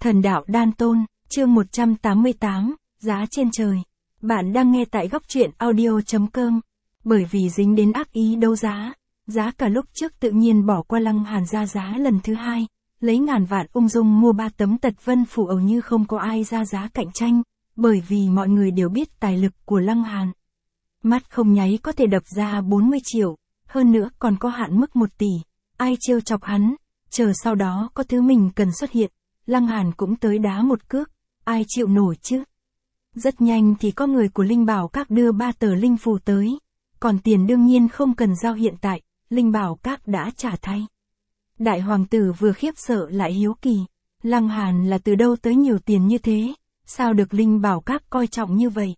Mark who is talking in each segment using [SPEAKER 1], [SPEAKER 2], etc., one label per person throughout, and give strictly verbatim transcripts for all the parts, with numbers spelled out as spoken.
[SPEAKER 1] Thần đạo đan tôn, chương một trăm tám mươi tám, giá trên trời. Bạn đang nghe tại góc truyện audio.com. Bởi vì dính đến ác ý đấu giá, giá cả lúc trước tự nhiên bỏ qua Lăng Hàn ra giá lần thứ hai, lấy ngàn vạn ung dung mua ba tấm tật vân phủ ầu như không có ai ra giá cạnh tranh, bởi vì mọi người đều biết tài lực của Lăng Hàn. Mắt không nháy có thể đập ra bốn mươi triệu, hơn nữa còn có hạn mức một tỷ, ai trêu chọc hắn, chờ sau đó có thứ mình cần xuất hiện, Lăng Hàn cũng tới đá một cước, ai chịu nổi chứ. Rất nhanh thì có người của Linh Bảo Các đưa ba tờ linh phù tới, còn tiền đương nhiên không cần giao hiện tại, Linh Bảo Các đã trả thay. Đại hoàng tử vừa khiếp sợ lại hiếu kỳ, Lăng Hàn là từ đâu tới nhiều tiền như thế, sao được Linh Bảo Các coi trọng như vậy.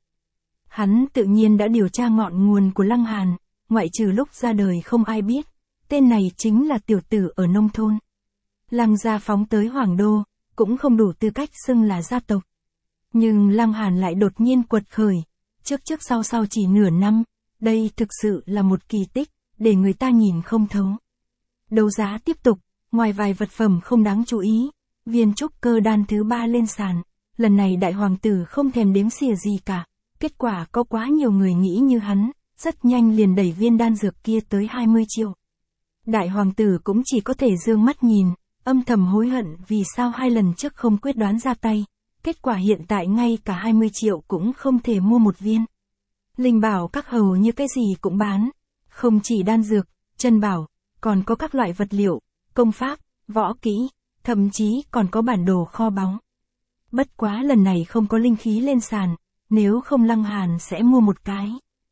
[SPEAKER 1] Hắn tự nhiên đã điều tra ngọn nguồn của Lăng Hàn, ngoại trừ lúc ra đời không ai biết, tên này chính là tiểu tử ở nông thôn. Lăng gia phóng tới Hoàng Đô, cũng không đủ tư cách xưng là gia tộc. Nhưng Lăng Hàn lại đột nhiên quật khởi, trước trước sau sau chỉ nửa năm, đây thực sự là một kỳ tích, để người ta nhìn không thấu. Đấu giá tiếp tục, ngoài vài vật phẩm không đáng chú ý, viên trúc cơ đan thứ ba lên sàn, lần này đại hoàng tử không thèm đếm xỉa gì cả, kết quả có quá nhiều người nghĩ như hắn, rất nhanh liền đẩy viên đan dược kia tới hai mươi triệu. Đại hoàng tử cũng chỉ có thể dương mắt nhìn, âm thầm hối hận vì sao hai lần trước không quyết đoán ra tay, kết quả hiện tại ngay cả hai mươi triệu cũng không thể mua một viên. Linh Bảo Các hầu như cái gì cũng bán, không chỉ đan dược, chân bảo, còn có các loại vật liệu, công pháp, võ kỹ, thậm chí còn có bản đồ kho báu. Bất quá lần này không có linh khí lên sàn, nếu không Lăng Hàn sẽ mua một cái.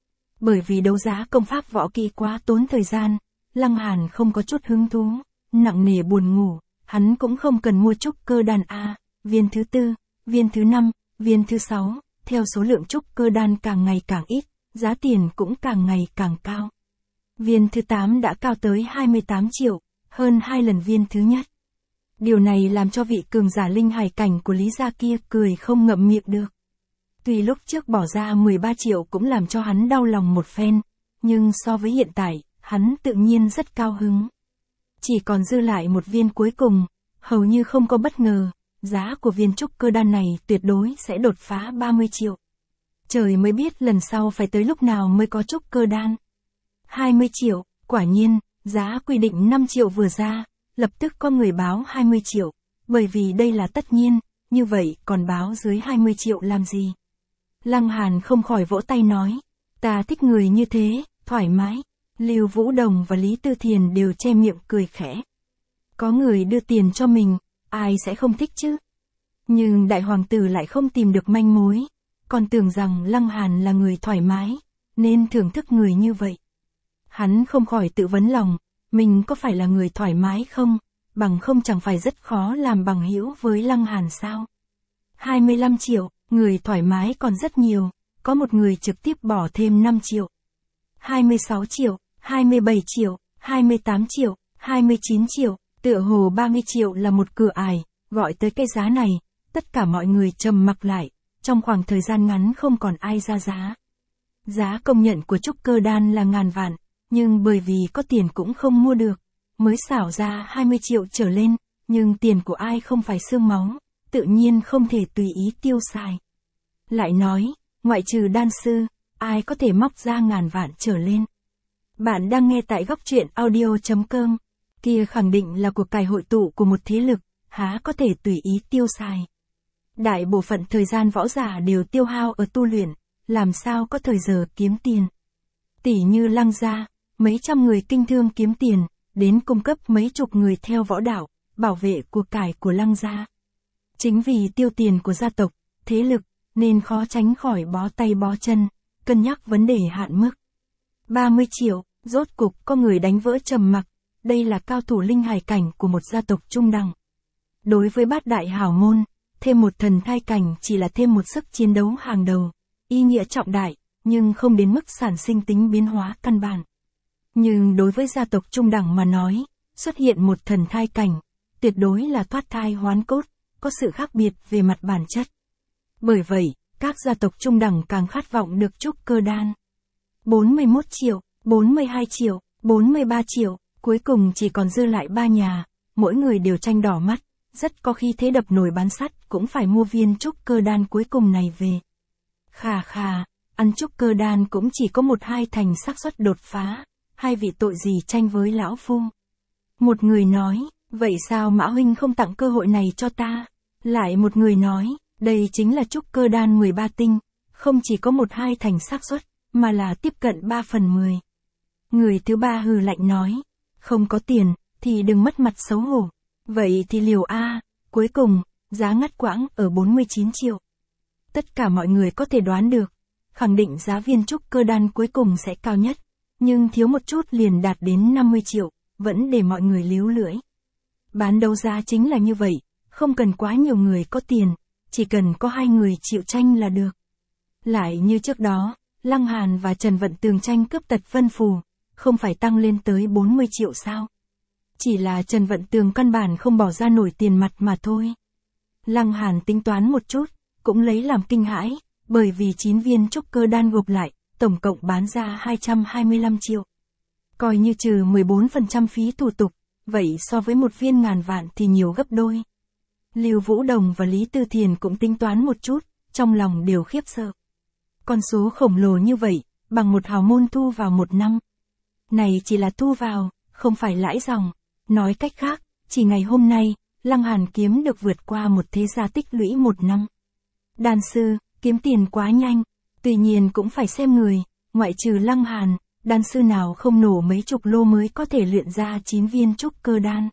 [SPEAKER 1] Bởi vì đấu giá công pháp võ kỹ quá tốn thời gian, Lăng Hàn không có chút hứng thú, nặng nề buồn ngủ, hắn cũng không cần mua trúc cơ đan A, viên thứ tư, viên thứ năm, viên thứ sáu, theo số lượng trúc cơ đan càng ngày càng ít, giá tiền cũng càng ngày càng cao. Viên thứ tám đã cao tới hai mươi tám triệu, hơn hai lần viên thứ nhất. Điều này làm cho vị cường giả linh hải cảnh của Lý gia kia cười không ngậm miệng được. Tuy lúc trước bỏ ra mười ba triệu cũng làm cho hắn đau lòng một phen, nhưng so với hiện tại, hắn tự nhiên rất cao hứng. Chỉ còn dư lại một viên cuối cùng, hầu như không có bất ngờ, giá của viên trúc cơ đan này tuyệt đối sẽ đột phá ba mươi triệu. Trời mới biết lần sau phải tới lúc nào mới có trúc cơ đan. hai mươi triệu, quả nhiên, giá quy định năm triệu vừa ra, lập tức có người báo hai mươi triệu, bởi vì đây là tất nhiên, như vậy còn báo dưới hai mươi triệu làm gì? Lăng Hàn không khỏi vỗ tay nói, ta thích người như thế, thoải mái. Lưu Vũ Đồng và Lý Tư Thiền đều che miệng cười khẽ. Có người đưa tiền cho mình, ai sẽ không thích chứ? Nhưng đại hoàng tử lại không tìm được manh mối, còn tưởng rằng Lăng Hàn là người thoải mái, nên thưởng thức người như vậy. Hắn không khỏi tự vấn lòng, mình có phải là người thoải mái không, bằng không chẳng phải rất khó làm bằng hữu với Lăng Hàn sao? hai mươi lăm triệu, người thoải mái còn rất nhiều, có một người trực tiếp bỏ thêm năm triệu. hai mươi sáu triệu, hai mươi bảy triệu, hai mươi tám triệu, hai mươi chín triệu, tựa hồ ba mươi triệu là một cửa ải, gọi tới cái giá này, tất cả mọi người trầm mặc lại, trong khoảng thời gian ngắn không còn ai ra giá. Giá công nhận của trúc cơ đan là ngàn vạn, nhưng bởi vì có tiền cũng không mua được, mới xảo ra hai mươi triệu trở lên, nhưng tiền của ai không phải xương máu, tự nhiên không thể tùy ý tiêu xài. Lại nói, ngoại trừ đan sư, ai có thể móc ra ngàn vạn trở lên. Bạn đang nghe tại góc truyện audio.com, kia khẳng định là cuộc cải hội tụ của một thế lực, há có thể tùy ý tiêu xài. Đại bộ phận thời gian võ giả đều tiêu hao ở tu luyện, làm sao có thời giờ kiếm tiền. Tỷ như Lăng gia, mấy trăm người kinh thương kiếm tiền, đến cung cấp mấy chục người theo võ đạo, bảo vệ của cải của Lăng gia. Chính vì tiêu tiền của gia tộc, thế lực, nên khó tránh khỏi bó tay bó chân, cân nhắc vấn đề hạn mức. ba mươi triệu, rốt cục có người đánh vỡ trầm mặc, đây là cao thủ linh hải cảnh của một gia tộc trung đẳng. Đối với bát đại hảo môn, thêm một thần thai cảnh chỉ là thêm một sức chiến đấu hàng đầu, ý nghĩa trọng đại, nhưng không đến mức sản sinh tính biến hóa căn bản. Nhưng đối với gia tộc trung đẳng mà nói, xuất hiện một thần thai cảnh, tuyệt đối là thoát thai hoán cốt, có sự khác biệt về mặt bản chất. Bởi vậy, các gia tộc trung đẳng càng khát vọng được trúc cơ đan. bốn mươi mốt triệu, bốn mươi hai triệu, bốn mươi ba triệu, cuối cùng chỉ còn dư lại ba nhà, mỗi người đều tranh đỏ mắt, rất có khi thế đập nồi bán sắt cũng phải mua viên trúc cơ đan cuối cùng này về. Khà khà, ăn trúc cơ đan cũng chỉ có một hai thành xác suất đột phá, hai vị tội gì tranh với lão phu. Một người nói, vậy sao Mã huynh không tặng cơ hội này cho ta? Lại một người nói, đây chính là trúc cơ đan mười ba tinh, không chỉ có một hai thành xác suất, mà là tiếp cận ba phần mười. Người thứ ba hừ lạnh nói, không có tiền, thì đừng mất mặt xấu hổ. Vậy thì liều A, cuối cùng, giá ngắt quãng ở bốn mươi chín triệu. Tất cả mọi người có thể đoán được, khẳng định giá viên trúc cơ đan cuối cùng sẽ cao nhất, nhưng thiếu một chút liền đạt đến năm mươi triệu, vẫn để mọi người líu lưỡi. Bán đấu giá chính là như vậy, không cần quá nhiều người có tiền, chỉ cần có hai người chịu tranh là được. Lại như trước đó, Lăng Hàn và Trần Vận Tường tranh cướp Tật Vân Phù, không phải tăng lên tới bốn mươi triệu sao? Chỉ là Trần Vận Tường căn bản không bỏ ra nổi tiền mặt mà thôi. Lăng Hàn tính toán một chút, cũng lấy làm kinh hãi, bởi vì chín viên trúc cơ đan gộp lại, tổng cộng bán ra hai trăm hai mươi lăm triệu. Coi như trừ mười bốn phần trăm phí thủ tục, vậy so với một viên ngàn vạn thì nhiều gấp đôi. Lưu Vũ Đồng và Lý Tư Thiền cũng tính toán một chút, trong lòng đều khiếp sợ. Con số khổng lồ như vậy, bằng một hào môn thu vào một năm. Này chỉ là thu vào, không phải lãi dòng. Nói cách khác, chỉ ngày hôm nay, Lăng Hàn kiếm được vượt qua một thế gia tích lũy một năm. Đan sư, kiếm tiền quá nhanh, tuy nhiên cũng phải xem người, ngoại trừ Lăng Hàn, đan sư nào không nổ mấy chục lô mới có thể luyện ra chín viên trúc cơ đan.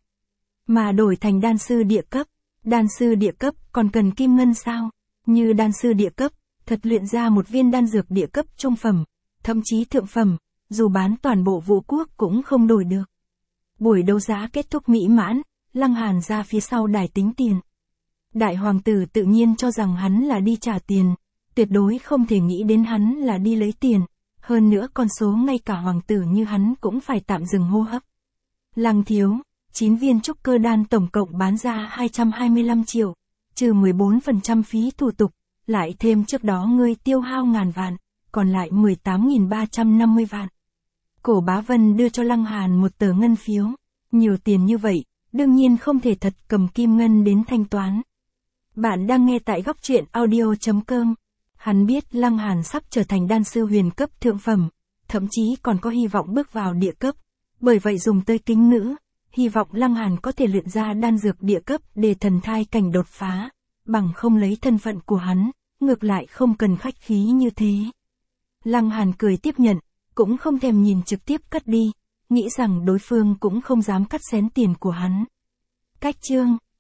[SPEAKER 1] Mà đổi thành đan sư địa cấp, đan sư địa cấp còn cần kim ngân sao? Như đan sư địa cấp, thật luyện ra một viên đan dược địa cấp trung phẩm, thậm chí thượng phẩm, dù bán toàn bộ vũ quốc cũng không đổi được. Buổi đấu giá kết thúc mỹ mãn, Lăng Hàn ra phía sau đài tính tiền. Đại hoàng tử tự nhiên cho rằng hắn là đi trả tiền, tuyệt đối không thể nghĩ đến hắn là đi lấy tiền, hơn nữa con số ngay cả hoàng tử như hắn cũng phải tạm dừng hô hấp. Lăng thiếu, chín viên trúc cơ đan tổng cộng bán ra hai trăm hai mươi lăm triệu, trừ mười bốn phần trăm phí thủ tục, lại thêm trước đó ngươi tiêu hao ngàn vạn, còn lại mười tám nghìn ba trăm năm mươi vạn. Cổ Bá Vân đưa cho Lăng Hàn một tờ ngân phiếu, nhiều tiền như vậy, đương nhiên không thể thật cầm kim ngân đến thanh toán. Bạn đang nghe tại góc truyện audio chấm com. Hắn biết Lăng Hàn sắp trở thành đan sư huyền cấp thượng phẩm, thậm chí còn có hy vọng bước vào địa cấp, bởi vậy dùng tới kính ngữ, hy vọng Lăng Hàn có thể luyện ra đan dược địa cấp để thần thai cảnh đột phá, bằng không lấy thân phận của hắn, ngược lại không cần khách khí như thế. Lăng Hàn cười tiếp nhận, cũng không thèm nhìn trực tiếp cất đi, nghĩ rằng đối phương cũng không dám cắt xén tiền của hắn. Cách chương